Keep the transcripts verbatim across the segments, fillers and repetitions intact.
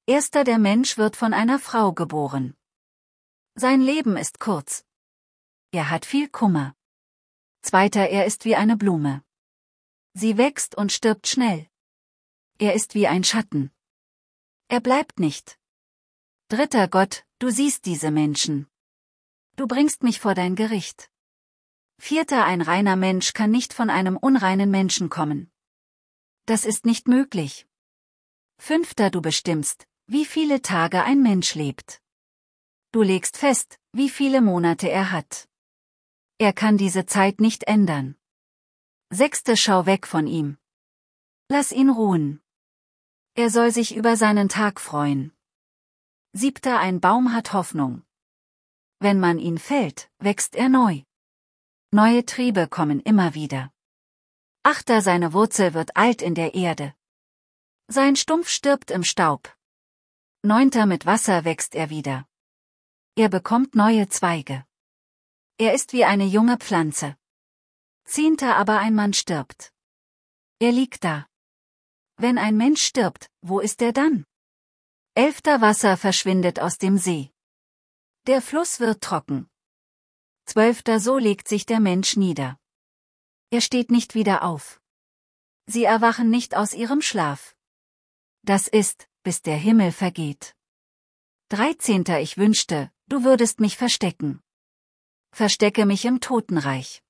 Erster, der Mensch wird von einer Frau geboren. Sein Leben ist kurz. Er hat viel Kummer. Zweiter, er ist wie eine Blume. Sie wächst und stirbt schnell. Er ist wie ein Schatten. Er bleibt nicht. Dritter, Gott, du siehst diese Menschen. Du bringst mich vor dein Gericht. Vierter, ein reiner Mensch kann nicht von einem unreinen Menschen kommen. Das ist nicht möglich. Fünfter, du bestimmst, wie viele Tage ein Mensch lebt. Du legst fest, wie viele Monate er hat. Er kann diese Zeit nicht ändern. Sechster, schau weg von ihm. Lass ihn ruhen. Er soll sich über seinen Tag freuen. Siebter, ein Baum hat Hoffnung. Wenn man ihn fällt, wächst er neu. Neue Triebe kommen immer wieder. Achter, seine Wurzel wird alt in der Erde. Sein Stumpf stirbt im Staub. Neunter, mit Wasser wächst er wieder. Er bekommt neue Zweige. Er ist wie eine junge Pflanze. Zehnter, aber ein Mann stirbt. Er liegt da. Wenn ein Mensch stirbt, wo ist er dann? Elfter, Wasser verschwindet aus dem See. Der Fluss wird trocken. Zwölfter, so legt sich der Mensch nieder. Er steht nicht wieder auf. Sie erwachen nicht aus ihrem Schlaf. Das ist, bis der Himmel vergeht. Dreizehnter, ich wünschte, du würdest mich verstecken. Verstecke mich im Totenreich.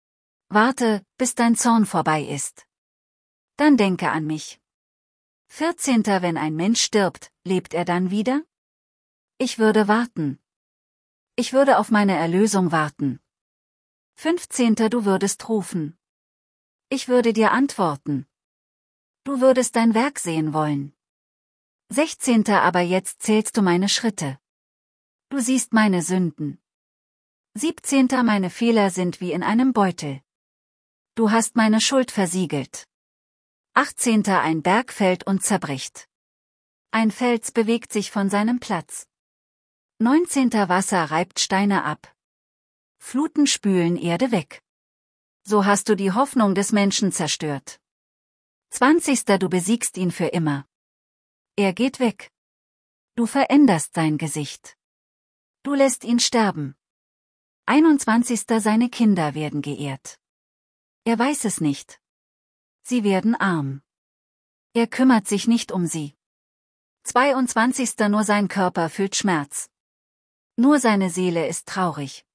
Warte, bis dein Zorn vorbei ist. Dann denke an mich. Vierzehnter, wenn ein Mensch stirbt, lebt er dann wieder? Ich würde warten. Ich würde auf meine Erlösung warten. Fünfzehnter, du würdest rufen. Ich würde dir antworten. Du würdest dein Werk sehen wollen. Sechzehnter, aber jetzt zählst du meine Schritte. Du siehst meine Sünden. Siebzehnter, meine Fehler sind wie in einem Beutel. Du hast meine Schuld versiegelt. Achtzehnter, ein Berg fällt und zerbricht. Ein Fels bewegt sich von seinem Platz. Neunzehnter, Wasser reibt Steine ab. Fluten spülen Erde weg. So hast du die Hoffnung des Menschen zerstört. Zwanzigster, du besiegst ihn für immer. Er geht weg. Du veränderst sein Gesicht. Du lässt ihn sterben. Einundzwanzigster, seine Kinder werden geehrt. Er weiß es nicht. Sie werden arm. Er kümmert sich nicht um sie. Zweiundzwanzigster, nur sein Körper fühlt Schmerz. Nur seine Seele ist traurig.